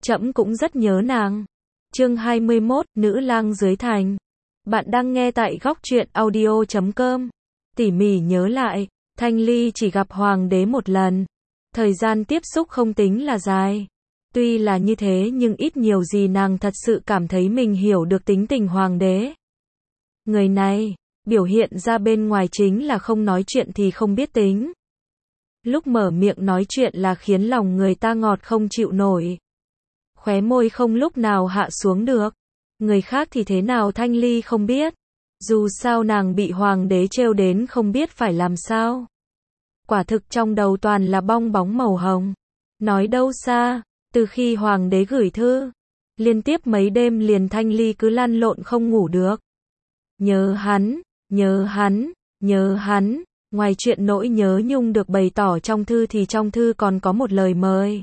trẫm cũng rất nhớ nàng. Chương 21, Nữ lang dưới thành. Bạn đang nghe tại góc truyện audio.com. Tỉ mỉ nhớ lại, Thanh Ly chỉ gặp hoàng đế một lần. Thời gian tiếp xúc không tính là dài. Tuy là như thế nhưng ít nhiều gì nàng thật sự cảm thấy mình hiểu được tính tình hoàng đế. Người này, biểu hiện ra bên ngoài chính là không nói chuyện thì không biết tính. Lúc mở miệng nói chuyện là khiến lòng người ta ngọt không chịu nổi. Khóe môi không lúc nào hạ xuống được. Người khác thì thế nào Thanh Ly không biết. Dù sao nàng bị hoàng đế trêu đến không biết phải làm sao. Quả thực trong đầu toàn là bong bóng màu hồng. Nói đâu xa, từ khi hoàng đế gửi thư, liên tiếp mấy đêm liền Thanh Ly cứ lăn lộn không ngủ được. Nhớ hắn, nhớ hắn, nhớ hắn. Ngoài chuyện nỗi nhớ nhung được bày tỏ trong thư thì trong thư còn có một lời mời.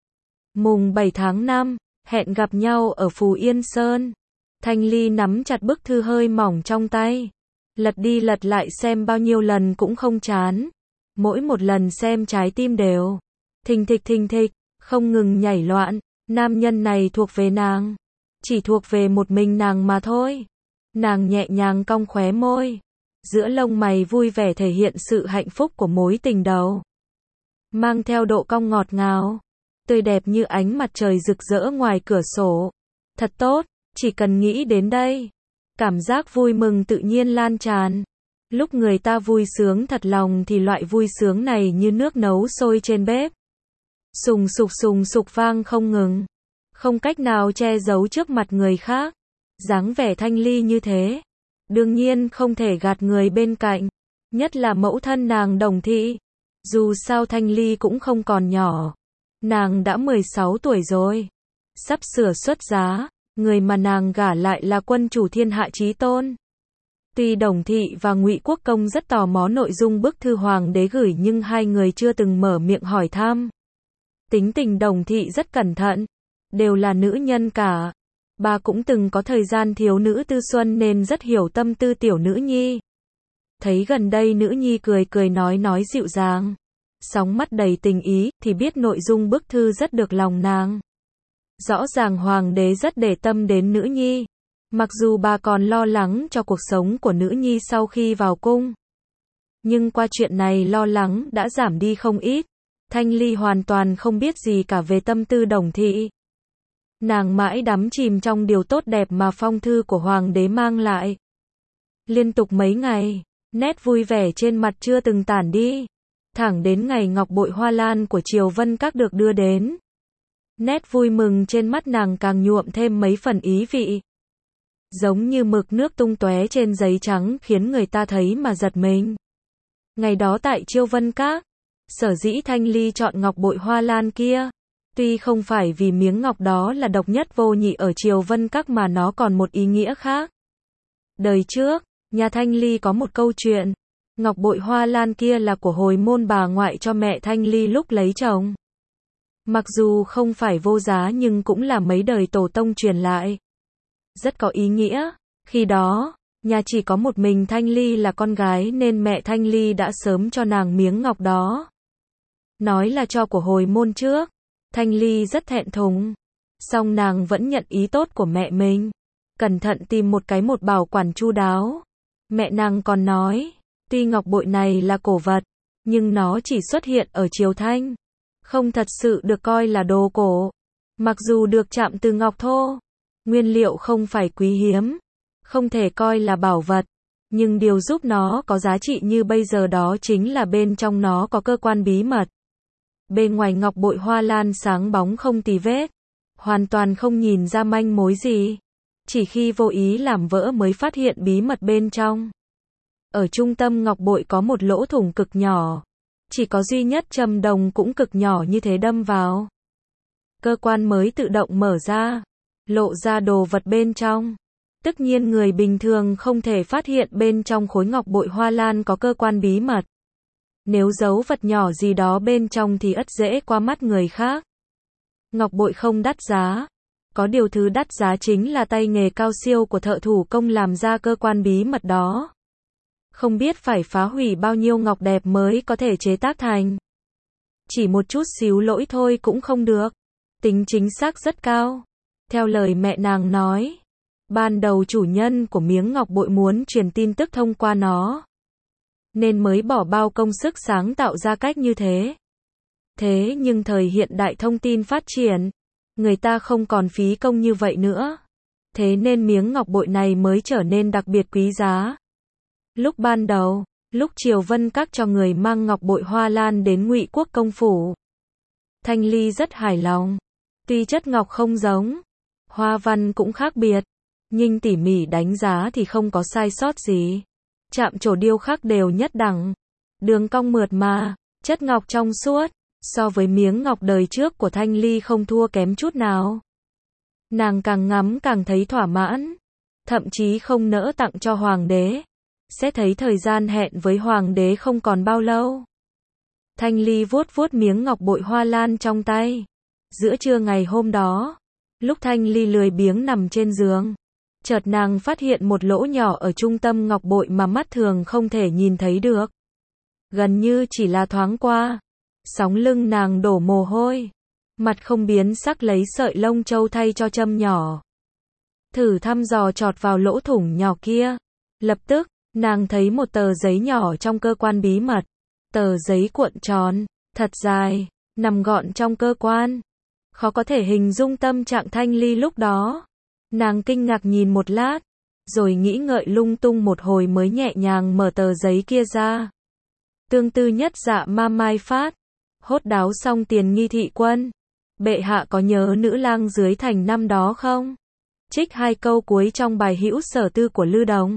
Mùng 7 tháng 5, hẹn gặp nhau ở Phù Yên Sơn. Thanh Ly nắm chặt bức thư hơi mỏng trong tay. Lật đi lật lại xem bao nhiêu lần cũng không chán. Mỗi một lần xem trái tim đều thình thịch, không ngừng nhảy loạn. Nam nhân này thuộc về nàng. Chỉ thuộc về một mình nàng mà thôi. Nàng nhẹ nhàng cong khóe môi. Giữa lông mày vui vẻ thể hiện sự hạnh phúc của mối tình đầu. Mang theo độ cong ngọt ngào. Tươi đẹp như ánh mặt trời rực rỡ ngoài cửa sổ. Thật tốt, chỉ cần nghĩ đến đây. Cảm giác vui mừng tự nhiên lan tràn. Lúc người ta vui sướng thật lòng thì loại vui sướng này như nước nấu sôi trên bếp. Sùng sục vang không ngừng. Không cách nào che giấu trước mặt người khác. Dáng vẻ Thanh Ly như thế. Đương nhiên không thể gạt người bên cạnh. Nhất là mẫu thân nàng Đồng Thị. Dù sao Thanh Ly cũng không còn nhỏ. Nàng đã 16 tuổi rồi. Sắp sửa xuất giá. Người mà nàng gả lại là quân chủ thiên hạ chí tôn. Tuy Đồng Thị và Ngụy Quốc Công rất tò mò nội dung bức thư hoàng đế gửi nhưng hai người chưa từng mở miệng hỏi thăm. Tính tình Đồng Thị rất cẩn thận. Đều là nữ nhân cả. Bà cũng từng có thời gian thiếu nữ tư xuân nên rất hiểu tâm tư tiểu nữ nhi. Thấy gần đây nữ nhi cười nói dịu dàng. Sóng mắt đầy tình ý thì biết nội dung bức thư rất được lòng nàng. Rõ ràng hoàng đế rất để tâm đến nữ nhi. Mặc dù bà còn lo lắng cho cuộc sống của nữ nhi sau khi vào cung. Nhưng qua chuyện này lo lắng đã giảm đi không ít. Thanh Ly hoàn toàn không biết gì cả về tâm tư Đồng Thị. Nàng mãi đắm chìm trong điều tốt đẹp mà phong thư của hoàng đế mang lại. Liên tục mấy ngày, nét vui vẻ trên mặt chưa từng tản đi. Thẳng đến ngày ngọc bội hoa lan của Triều Vân Các được đưa đến. Nét vui mừng trên mắt nàng càng nhuộm thêm mấy phần ý vị. Giống như mực nước tung tóe trên giấy trắng khiến người ta thấy mà giật mình. Ngày đó tại Triều Vân Các, sở dĩ Thanh Ly chọn ngọc bội hoa lan kia. Tuy không phải vì miếng ngọc đó là độc nhất vô nhị ở Triều Vân Các mà nó còn một ý nghĩa khác. Đời trước, nhà Thanh Ly có một câu chuyện. Ngọc bội hoa lan kia là của hồi môn bà ngoại cho mẹ Thanh Ly lúc lấy chồng. Mặc dù không phải vô giá nhưng cũng là mấy đời tổ tông truyền lại. Rất có ý nghĩa. Khi đó, nhà chỉ có một mình Thanh Ly là con gái nên mẹ Thanh Ly đã sớm cho nàng miếng ngọc đó. Nói là cho của hồi môn trước. Thanh Ly rất thẹn thùng. Song nàng vẫn nhận ý tốt của mẹ mình. Cẩn thận tìm một bảo quản chu đáo. Mẹ nàng còn nói, tuy ngọc bội này là cổ vật, nhưng nó chỉ xuất hiện ở triều Thanh. Không thật sự được coi là đồ cổ. Mặc dù được chạm từ ngọc thô, nguyên liệu không phải quý hiếm, không thể coi là bảo vật. Nhưng điều giúp nó có giá trị như bây giờ đó chính là bên trong nó có cơ quan bí mật. Bên ngoài ngọc bội hoa lan sáng bóng không tì vết. Hoàn toàn không nhìn ra manh mối gì. Chỉ khi vô ý làm vỡ mới phát hiện bí mật bên trong. Ở trung tâm ngọc bội có một lỗ thủng cực nhỏ. Chỉ có duy nhất châm đồng cũng cực nhỏ như thế đâm vào. Cơ quan mới tự động mở ra. Lộ ra đồ vật bên trong. Tất nhiên người bình thường không thể phát hiện bên trong khối ngọc bội hoa lan có cơ quan bí mật. Nếu giấu vật nhỏ gì đó bên trong thì ắt dễ qua mắt người khác. Ngọc bội không đắt giá. Có điều thứ đắt giá chính là tay nghề cao siêu của thợ thủ công làm ra cơ quan bí mật đó. Không biết phải phá hủy bao nhiêu ngọc đẹp mới có thể chế tác thành. Chỉ một chút xíu lỗi thôi cũng không được. tính chính xác rất cao. Theo lời mẹ nàng nói, ban đầu chủ nhân của miếng ngọc bội muốn truyền tin tức thông qua nó, nên mới bỏ bao công sức sáng tạo ra cách như thế. Thế nhưng thời hiện đại thông tin phát triển, người ta không còn phí công như vậy nữa. Thế nên miếng ngọc bội này mới trở nên đặc biệt quý giá. Lúc ban đầu, lúc Triều Vân Các cho người mang ngọc bội hoa lan đến Ngụy Quốc công phủ, Thanh Ly rất hài lòng. Tuy chất ngọc không giống, hoa văn cũng khác biệt, nhưng tỉ mỉ đánh giá thì không có sai sót gì. Chạm trổ điêu khắc đều nhất đẳng, đường cong mượt mà, chất ngọc trong suốt, so với miếng ngọc đời trước của Thanh Ly không thua kém chút nào. Nàng càng ngắm càng thấy thỏa mãn, thậm chí không nỡ tặng cho hoàng đế. Sẽ thấy thời gian hẹn với hoàng đế không còn bao lâu. Thanh Ly vuốt vuốt miếng ngọc bội hoa lan trong tay. Giữa trưa ngày hôm đó, lúc Thanh Ly lười biếng nằm trên giường, chợt nàng phát hiện một lỗ nhỏ ở trung tâm ngọc bội mà mắt thường không thể nhìn thấy được. Gần như chỉ là thoáng qua, sóng lưng nàng đổ mồ hôi, mặt không biến sắc lấy sợi lông châu thay cho châm nhỏ. Thử thăm dò chọt vào lỗ thủng nhỏ kia. Lập tức, nàng thấy một tờ giấy nhỏ trong cơ quan bí mật. Tờ giấy cuộn tròn, thật dài, nằm gọn trong cơ quan. Khó có thể hình dung tâm trạng Thanh Ly lúc đó. Nàng kinh ngạc nhìn một lát, rồi nghĩ ngợi lung tung một hồi mới nhẹ nhàng mở tờ giấy kia ra. Tương tư nhất dạ ma mai phát, hốt đáo xong tiền nghi thị quân. Bệ hạ có nhớ nữ lang dưới thành năm đó không? Trích 2 câu cuối trong bài Hữu Sở Tư của Lư Đồng.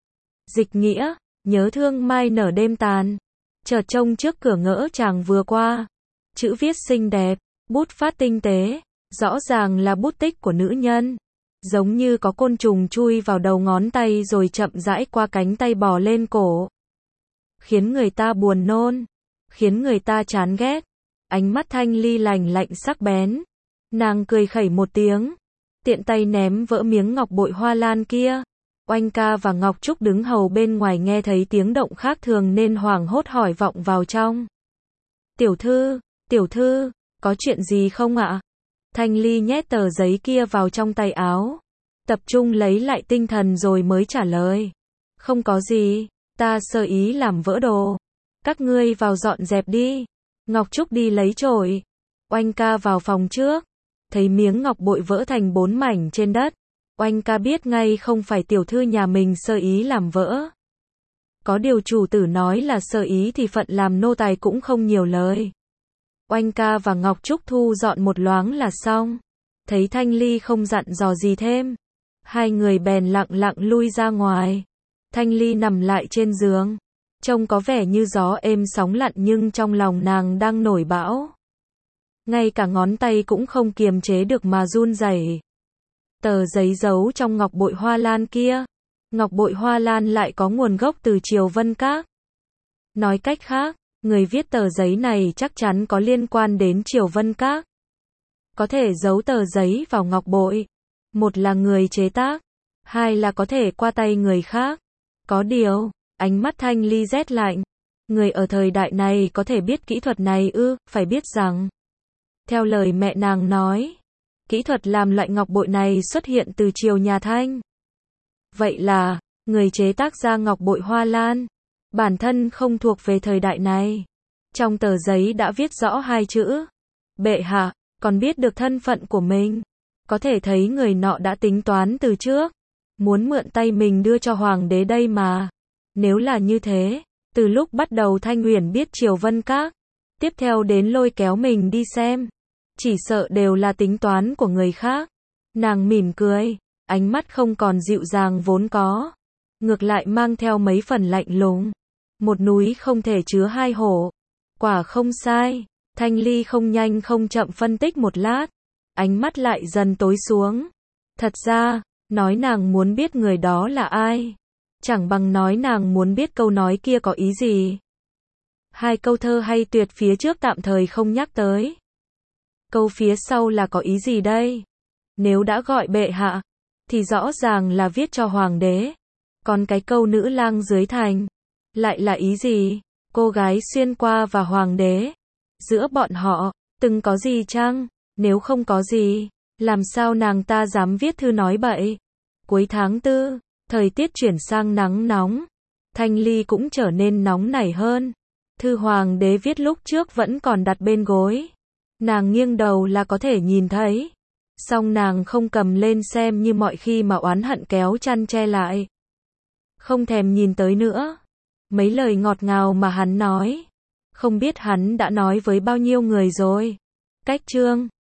Dịch nghĩa, nhớ thương mai nở đêm tàn. Chợt trông trước cửa ngỡ chàng vừa qua. Chữ viết xinh đẹp, bút phát tinh tế, rõ ràng là bút tích của nữ nhân. Giống như có côn trùng chui vào đầu ngón tay rồi chậm rãi qua cánh tay bò lên cổ. Khiến người ta buồn nôn, khiến người ta chán ghét. Ánh mắt Thanh Ly lạnh lạnh sắc bén. Nàng cười khẩy một tiếng, tiện tay ném vỡ miếng ngọc bội hoa lan kia. Oanh ca và Ngọc Trúc đứng hầu bên ngoài nghe thấy tiếng động khác thường nên hoảng hốt hỏi vọng vào trong. Tiểu thư, có chuyện gì không ạ? Thanh Ly nhét tờ giấy kia vào trong tay áo, tập trung lấy lại tinh thần rồi mới trả lời. Không có gì, ta sơ ý làm vỡ đồ. Các ngươi vào dọn dẹp đi. Ngọc Trúc đi lấy chổi. Oanh ca vào phòng trước, thấy miếng ngọc bội vỡ thành 4 mảnh trên đất. Oanh ca biết ngay không phải tiểu thư nhà mình sơ ý làm vỡ. Có điều chủ tử nói là sơ ý thì phận làm nô tài cũng không nhiều lời. Oanh ca và Ngọc Trúc thu dọn một loáng là xong. Thấy Thanh Ly không dặn dò gì thêm, hai người bèn lặng lặng lui ra ngoài. Thanh Ly nằm lại trên giường, trông có vẻ như gió êm sóng lặn nhưng trong lòng nàng đang nổi bão. Ngay cả ngón tay cũng không kiềm chế được mà run rẩy. Tờ giấy giấu trong ngọc bội hoa lan kia. Ngọc bội hoa lan lại có nguồn gốc từ Triều Vân Các. Nói cách khác, người viết tờ giấy này chắc chắn có liên quan đến Triều Vân Các. Có thể giấu tờ giấy vào ngọc bội. Một là người chế tác, hai là có thể qua tay người khác. Có điều, ánh mắt Thanh Ly rét lạnh. Người ở thời đại này có thể biết kỹ thuật này ư? Phải biết rằng, theo lời mẹ nàng nói, kỹ thuật làm loại ngọc bội này xuất hiện từ triều nhà Thanh. Vậy là, người chế tác ra ngọc bội hoa lan, bản thân không thuộc về thời đại này. Trong tờ giấy đã viết rõ 2 chữ. Bệ hạ, còn biết được thân phận của mình. Có thể thấy người nọ đã tính toán từ trước. Muốn mượn tay mình đưa cho hoàng đế đây mà. Nếu là như thế, từ lúc bắt đầu Thanh Huyền biết Triều Vân Các, tiếp theo đến lôi kéo mình đi xem, chỉ sợ đều là tính toán của người khác. Nàng mỉm cười, ánh mắt không còn dịu dàng vốn có, ngược lại mang theo mấy phần lạnh lùng. Một núi không thể chứa 2 hổ. Quả không sai. Thanh Ly không nhanh không chậm phân tích một lát, ánh mắt lại dần tối xuống. Thật ra, nói nàng muốn biết người đó là ai, chẳng bằng nói nàng muốn biết câu nói kia có ý gì. 2 câu thơ hay tuyệt phía trước tạm thời không nhắc tới. Câu phía sau là có ý gì đây? Nếu đã gọi bệ hạ, thì rõ ràng là viết cho hoàng đế. Còn cái câu nữ lang dưới thành, lại là ý gì? Cô gái xuyên qua và hoàng đế, giữa bọn họ, từng có gì chăng? Nếu không có gì, làm sao nàng ta dám viết thư nói bậy. Cuối tháng 4, thời tiết chuyển sang nắng nóng. Thanh Ly cũng trở nên nóng nảy hơn. Thư hoàng đế viết lúc trước vẫn còn đặt bên gối. Nàng nghiêng đầu là có thể nhìn thấy. Song nàng không cầm lên xem như mọi khi mà oán hận kéo chăn che lại. Không thèm nhìn tới nữa. Mấy lời ngọt ngào mà hắn nói. Không biết hắn đã nói với bao nhiêu người rồi. Cách chương